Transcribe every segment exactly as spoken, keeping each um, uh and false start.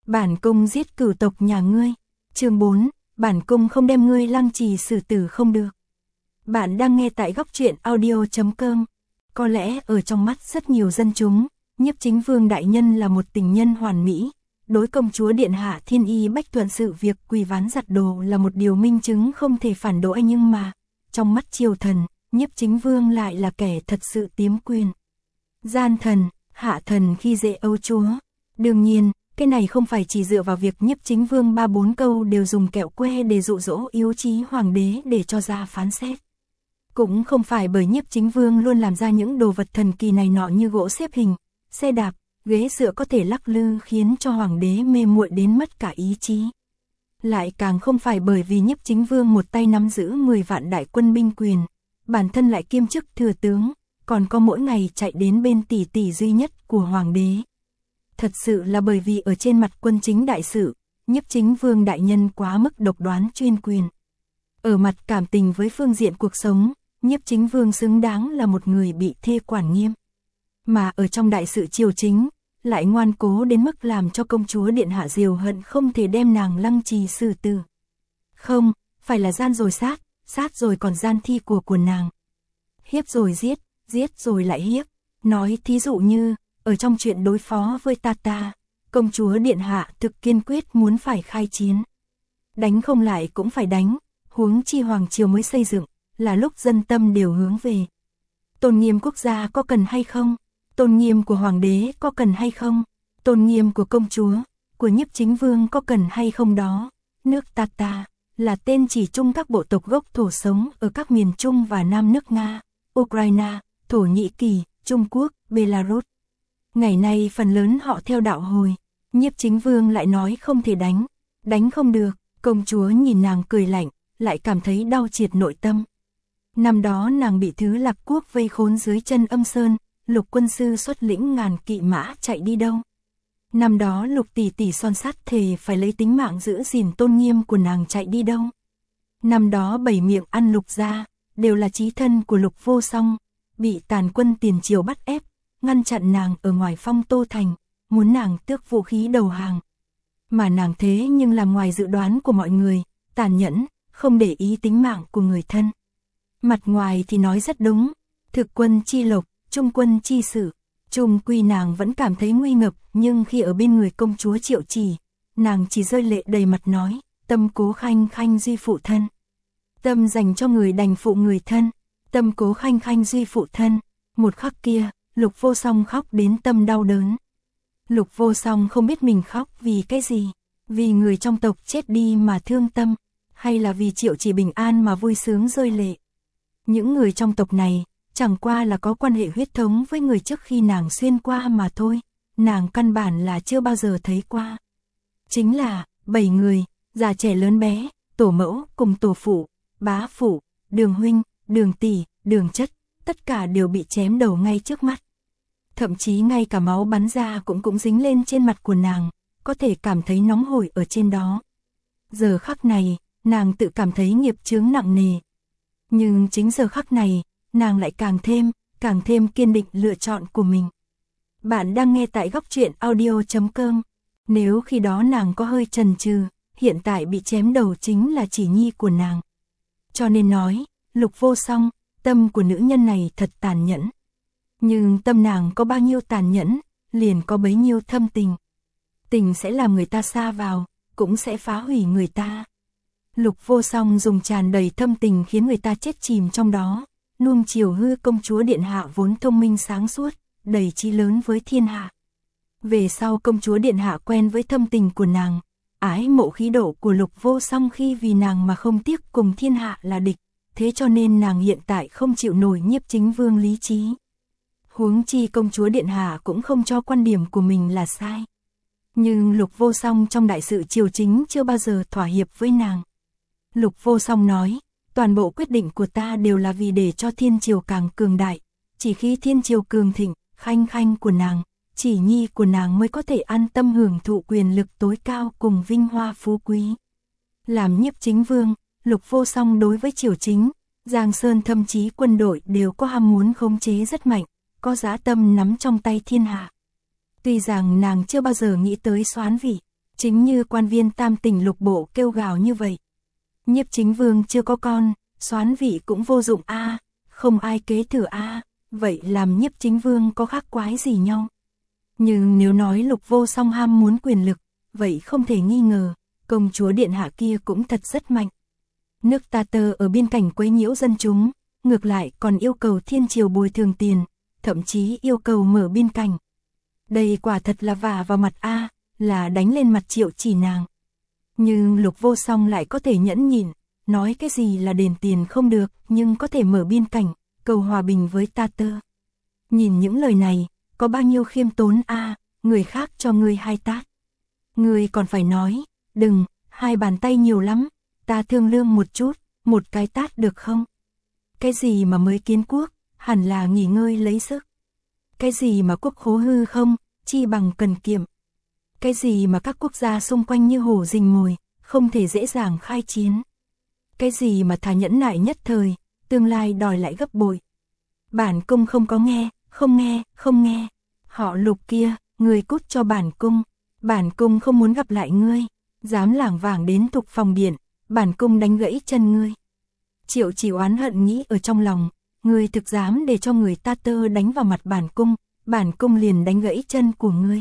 Bản cung giết cửu tộc nhà ngươi. Chương bốn, bản cung không đem ngươi lăng trì xử tử không được. Bạn đang nghe tại góc truyện audio chấm com. Có lẽ ở trong mắt rất nhiều dân chúng, Nhiếp Chính Vương đại nhân là một tình nhân hoàn mỹ. Đối công chúa điện hạ Thiên Y Bách Thuận sự việc quỳ ván giặt đồ là một điều minh chứng không thể phản đối, nhưng mà trong mắt triều thần, Nhiếp Chính Vương lại là kẻ thật sự tiếm quyền. Gian thần, hạ thần khi dễ âu chúa. Đương nhiên, cái này không phải chỉ dựa vào việc Nhiếp Chính Vương ba bốn câu đều dùng kẹo que để dụ dỗ yếu chí hoàng đế để cho ra phán xét. Cũng không phải bởi Nhiếp Chính Vương luôn làm ra những đồ vật thần kỳ này nọ như gỗ xếp hình, xe đạp, ghế dựa có thể lắc lư khiến cho hoàng đế mê muội đến mất cả ý chí. Lại càng không phải bởi vì Nhiếp Chính Vương một tay nắm giữ mười vạn đại quân binh quyền, bản thân lại kiêm chức thừa tướng, còn có mỗi ngày chạy đến bên tỷ tỷ duy nhất của hoàng đế. Thật sự là bởi vì ở trên mặt quân chính đại sự, Nhiếp Chính Vương đại nhân quá mức độc đoán chuyên quyền. Ở mặt cảm tình với phương diện cuộc sống, Nhiếp Chính Vương xứng đáng là một người bị thê quản nghiêm. Mà ở trong đại sự triều chính, lại ngoan cố đến mức làm cho công chúa điện hạ Diều Hận không thể đem nàng lăng trì xử tử. Không, phải là gian rồi sát, sát rồi còn gian thi của của nàng. Hiếp rồi giết, giết rồi lại hiếp. Nói thí dụ như, ở trong chuyện đối phó với ta ta, công chúa điện hạ thực kiên quyết muốn phải khai chiến. Đánh không lại cũng phải đánh, huống chi hoàng triều mới xây dựng, là lúc dân tâm đều hướng về. Tôn nghiêm quốc gia có cần hay không? Tôn nghiêm của hoàng đế có cần hay không? Tôn nghiêm của công chúa, của Nhiếp Chính Vương có cần hay không đó? Nước ta ta, là tên chỉ chung các bộ tộc gốc thổ sống ở các miền Trung và Nam nước Nga, Ukraine, Thổ Nhĩ Kỳ, Trung Quốc, Belarus. Ngày nay phần lớn họ theo đạo Hồi, Nhiếp Chính Vương lại nói không thể đánh, đánh không được, công chúa nhìn nàng cười lạnh, lại cảm thấy đau triệt nội tâm. Năm đó nàng bị Thứ Lạc Quốc vây khốn dưới chân Âm Sơn, Lục quân sư xuất lĩnh ngàn kỵ mã chạy đi đâu. Năm đó Lục tỷ tỷ son sắt thề phải lấy tính mạng giữ gìn tôn nghiêm của nàng chạy đi đâu. Năm đó bảy miệng ăn Lục gia, đều là chí thân của Lục Vô Song, bị tàn quân tiền triều bắt ép, ngăn chặn nàng ở ngoài Phong Tô Thành, muốn nàng tước vũ khí đầu hàng. Mà nàng thế nhưng làm ngoài dự đoán của mọi người, tàn nhẫn, không để ý tính mạng của người thân. Mặt ngoài thì nói rất đúng, thực quân chi lộc, trung quân chi sự, trung quy nàng vẫn cảm thấy nguy ngập, nhưng khi ở bên người công chúa Triệu Chỉ, nàng chỉ rơi lệ đầy mặt nói, tâm cố khanh khanh duy phụ thân. Tâm dành cho người đành phụ người thân, tâm cố khanh khanh duy phụ thân. Một khắc kia, Lục Vô Song khóc đến tâm đau đớn. Lục Vô Song không biết mình khóc vì cái gì, vì người trong tộc chết đi mà thương tâm, hay là vì Triệu Chỉ bình an mà vui sướng rơi lệ. Những người trong tộc này, chẳng qua là có quan hệ huyết thống với người trước khi nàng xuyên qua mà thôi, nàng căn bản là chưa bao giờ thấy qua. Chính là, bảy người, già trẻ lớn bé, tổ mẫu cùng tổ phụ, bá phụ, đường huynh, đường tỷ, đường chất, tất cả đều bị chém đầu ngay trước mắt. Thậm chí ngay cả máu bắn ra cũng cũng dính lên trên mặt của nàng, có thể cảm thấy nóng hổi ở trên đó. Giờ khắc này, nàng tự cảm thấy nghiệp chướng nặng nề. Nhưng chính giờ khắc này, nàng lại càng thêm, càng thêm kiên định lựa chọn của mình. Bạn đang nghe tại góc truyện audio chấm com. Nếu khi đó nàng có hơi chần chừ, hiện tại bị chém đầu chính là Chỉ nhi của nàng. Cho nên nói, Lục Vô Song, tâm của nữ nhân này thật tàn nhẫn. Nhưng tâm nàng có bao nhiêu tàn nhẫn, liền có bấy nhiêu thâm tình. Tình sẽ làm người ta xa vào, cũng sẽ phá hủy người ta. Lục Vô Song dùng tràn đầy thâm tình khiến người ta chết chìm trong đó, nuông chiều hư công chúa điện hạ vốn thông minh sáng suốt, đầy chí lớn với thiên hạ. Về sau công chúa điện hạ quen với thâm tình của nàng, ái mộ khí độ của Lục Vô Song khi vì nàng mà không tiếc cùng thiên hạ là địch, thế cho nên nàng hiện tại không chịu nổi Nhiếp Chính Vương lý trí. Huống chi công chúa điện hạ cũng không cho quan điểm của mình là sai. Nhưng Lục Vô Song trong đại sự triều chính chưa bao giờ thỏa hiệp với nàng. Lục Vô Song nói, toàn bộ quyết định của ta đều là vì để cho thiên triều càng cường đại, chỉ khi thiên triều cường thịnh, khanh khanh của nàng, Chỉ nhi của nàng mới có thể an tâm hưởng thụ quyền lực tối cao cùng vinh hoa phú quý. Làm Nhiếp Chính Vương, Lục Vô Song đối với triều chính, Giang Sơn thậm chí quân đội đều có ham muốn khống chế rất mạnh, có dã tâm nắm trong tay thiên hạ. Tuy rằng nàng chưa bao giờ nghĩ tới soán vị, Chính như quan viên tam tỉnh lục bộ kêu gào như vậy. Nhiếp chính vương chưa có con, soán vị cũng vô dụng a, không ai kế thừa a, vậy làm nhiếp chính vương có khác quái gì nhau. Nhưng nếu nói Lục Vô Song ham muốn quyền lực, vậy không thể nghi ngờ, công chúa điện hạ kia cũng thật rất mạnh. Nước Ta Tơ ở biên cảnh quấy nhiễu dân chúng, ngược lại còn yêu cầu thiên triều bồi thường tiền, thậm chí yêu cầu mở biên cảnh. Đây quả thật là vả vào mặt a, là đánh lên mặt Triệu Chỉ nàng. Nhưng Lục Vô Song lại có thể nhẫn nhịn, nói cái gì là đền tiền không được, nhưng có thể mở biên cảnh, cầu hòa bình với Ta Tơ. Nhìn những lời này, có bao nhiêu khiêm tốn a, người khác cho ngươi hai tát. Ngươi còn phải nói, đừng, hai bàn tay nhiều lắm, ta thương lương một chút, một cái tát được không? Cái gì mà mới kiến quốc, hẳn là nghỉ ngơi lấy sức. Cái gì mà quốc khố hư không, chi bằng cần kiệm. Cái gì mà các quốc gia xung quanh như hổ rình mồi, không thể dễ dàng khai chiến. Cái gì mà thà nhẫn nại nhất thời, tương lai đòi lại gấp bội. Bản cung không có nghe, không nghe, không nghe. Họ Lục kia, người cút cho bản cung. Bản cung không muốn gặp lại ngươi. Dám lảng vảng đến Thục Phòng Điện, bản cung đánh gãy chân ngươi. Triệu Chỉ oán hận nghĩ ở trong lòng, ngươi thực dám để cho người Ta Tơ đánh vào mặt bản cung, bản cung liền đánh gãy chân của ngươi.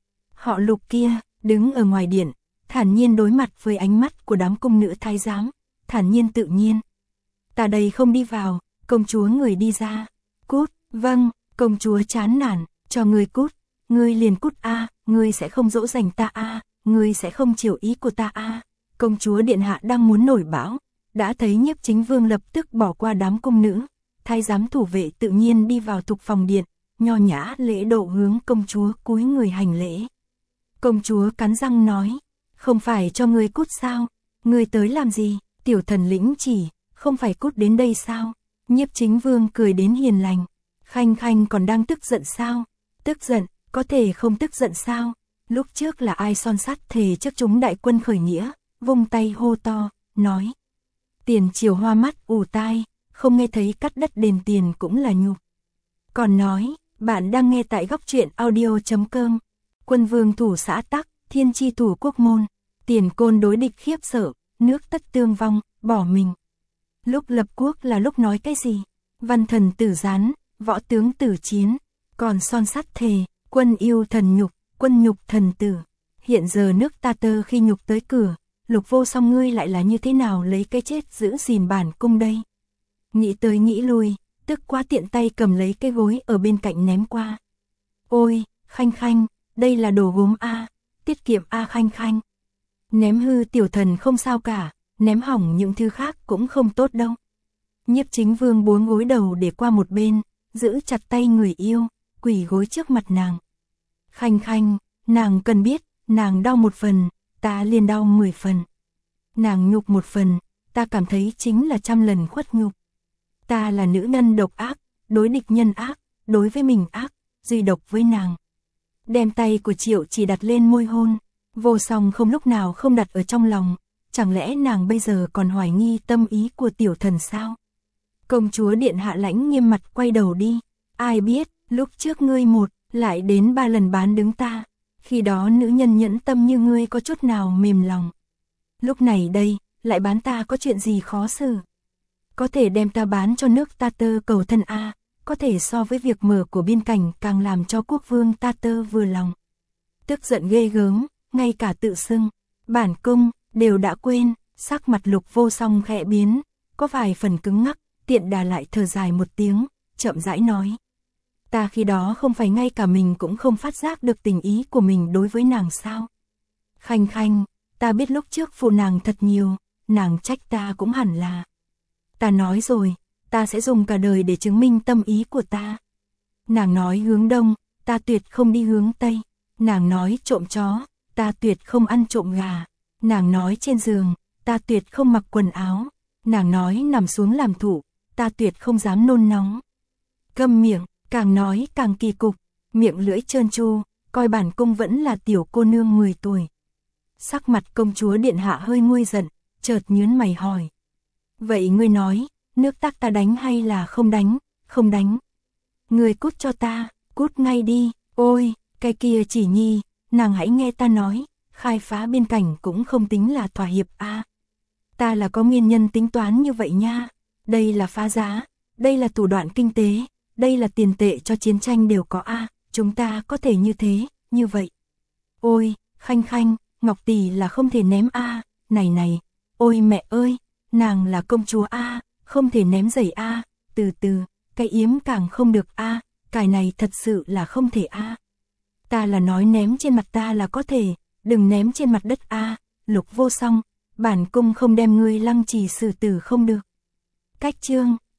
Họ Lục kia, đứng ở ngoài điện, thản nhiên đối mặt với ánh mắt của đám cung nữ thái giám, thản nhiên tự nhiên. Ta đây không đi vào, công chúa người đi ra. Cút, vâng, công chúa chán nản, cho ngươi cút, ngươi liền cút a, ngươi sẽ không dỗ dành ta a, ngươi sẽ không chiều ý của ta a. Công chúa điện hạ đang muốn nổi bão, đã thấy nhiếp chính vương lập tức bỏ qua đám cung nữ, thái giám thủ vệ tự nhiên đi vào Thục Phòng Điện, nho nhã lễ độ hướng công chúa cúi người hành lễ. Công chúa cắn răng nói, không phải cho ngươi cút sao, ngươi tới làm gì, tiểu thần lĩnh chỉ, không phải cút đến đây sao? Nhiếp chính vương cười đến hiền lành, Khanh Khanh còn đang tức giận sao? Tức giận, có thể không tức giận sao? Lúc trước là ai son sắt thề trước chúng đại quân khởi nghĩa, vung tay hô to, nói. Tiền triều hoa mắt ù tai, không nghe thấy cắt đất đền tiền cũng là nhục. Còn nói, bạn đang nghe tại góc truyện audio chấm com. Quân vương thủ xã Tắc, thiên chi thủ quốc môn, tiền côn đối địch khiếp sợ, nước tất tương vong, bỏ mình. Lúc lập quốc là lúc nói cái gì? Văn thần tử gián, võ tướng tử chiến, còn son sắt thề, quân yêu thần nhục, quân nhục thần tử. Hiện giờ nước Ta Tơ khi nhục tới cửa, Lục Vô Song ngươi lại là như thế nào lấy cái chết giữ gìn bản cung đây? Nghĩ tới nghĩ lui, tức quá tiện tay cầm lấy cái gối ở bên cạnh ném qua. Ôi, Khanh Khanh, đây là đồ gốm a, tiết kiệm a Khanh Khanh. Ném hư tiểu thần không sao cả, ném hỏng những thứ khác cũng không tốt đâu. Nhiếp chính vương buông gối đầu để qua một bên, giữ chặt tay người yêu, quỳ gối trước mặt nàng. Khanh Khanh, nàng cần biết, nàng đau một phần, ta liền đau mười phần. Nàng nhục một phần, ta cảm thấy chính là trăm lần khuất nhục. Ta là nữ nhân độc ác, đối địch nhân ác, đối với mình ác, duy độc với nàng. Đem tay của Triệu Chỉ đặt lên môi hôn, Vô Song không lúc nào không đặt ở trong lòng, chẳng lẽ nàng bây giờ còn hoài nghi tâm ý của tiểu thần sao? Công chúa điện hạ lãnh nghiêm mặt quay đầu đi, ai biết, lúc trước ngươi một, lại đến ba lần bán đứng ta, khi đó nữ nhân nhẫn tâm như ngươi có chút nào mềm lòng. Lúc này đây, lại bán ta có chuyện gì khó xử? Có thể đem ta bán cho nước Ta Tơ cầu thân a, có thể so với việc mở của biên cảnh càng làm cho quốc vương Ta Tơ vừa lòng. Tức giận ghê gớm, ngay cả tự xưng, bản cung, đều đã quên, sắc mặt Lục Vô Song khẽ biến, có vài phần cứng ngắc, tiện đà lại thở dài một tiếng, chậm rãi nói. Ta khi đó không phải ngay cả mình cũng không phát giác được tình ý của mình đối với nàng sao? Khanh Khanh, ta biết lúc trước phụ nàng thật nhiều, nàng trách ta cũng hẳn là. Ta nói rồi, ta sẽ dùng cả đời để chứng minh tâm ý của ta. Nàng nói hướng đông, ta tuyệt không đi hướng tây. Nàng nói trộm chó, ta tuyệt không ăn trộm gà. Nàng nói trên giường, ta tuyệt không mặc quần áo. Nàng nói nằm xuống làm thụ, ta tuyệt không dám nôn nóng. Câm miệng, càng nói càng kỳ cục, miệng lưỡi trơn tru, coi bản cung vẫn là tiểu cô nương mười tuổi. Sắc mặt công chúa điện hạ hơi nguôi giận, chợt nhướng mày hỏi. Vậy ngươi nói, nước Tắc ta đánh hay là không đánh? Không đánh. Ngươi cút cho ta, cút ngay đi. Ôi, cái kia Chỉ nhi, nàng hãy nghe ta nói, khai phá biên cảnh cũng không tính là thỏa hiệp a. Ta là có nguyên nhân tính toán như vậy nha. Đây là phá giá, đây là thủ đoạn kinh tế, đây là tiền tệ cho chiến tranh đều có a, chúng ta có thể như thế, như vậy. Ôi, Khanh Khanh, Ngọc tỷ là không thể ném a, này này, ôi mẹ ơi, nàng là công chúa a, không thể ném giày a, từ từ, cái yếm càng không được a, cái này thật sự là không thể a. Ta là nói ném trên mặt ta là có thể, đừng ném trên mặt đất a, Lục Vô Song, bản cung không đem ngươi lăng trì xử tử không được. Cách chương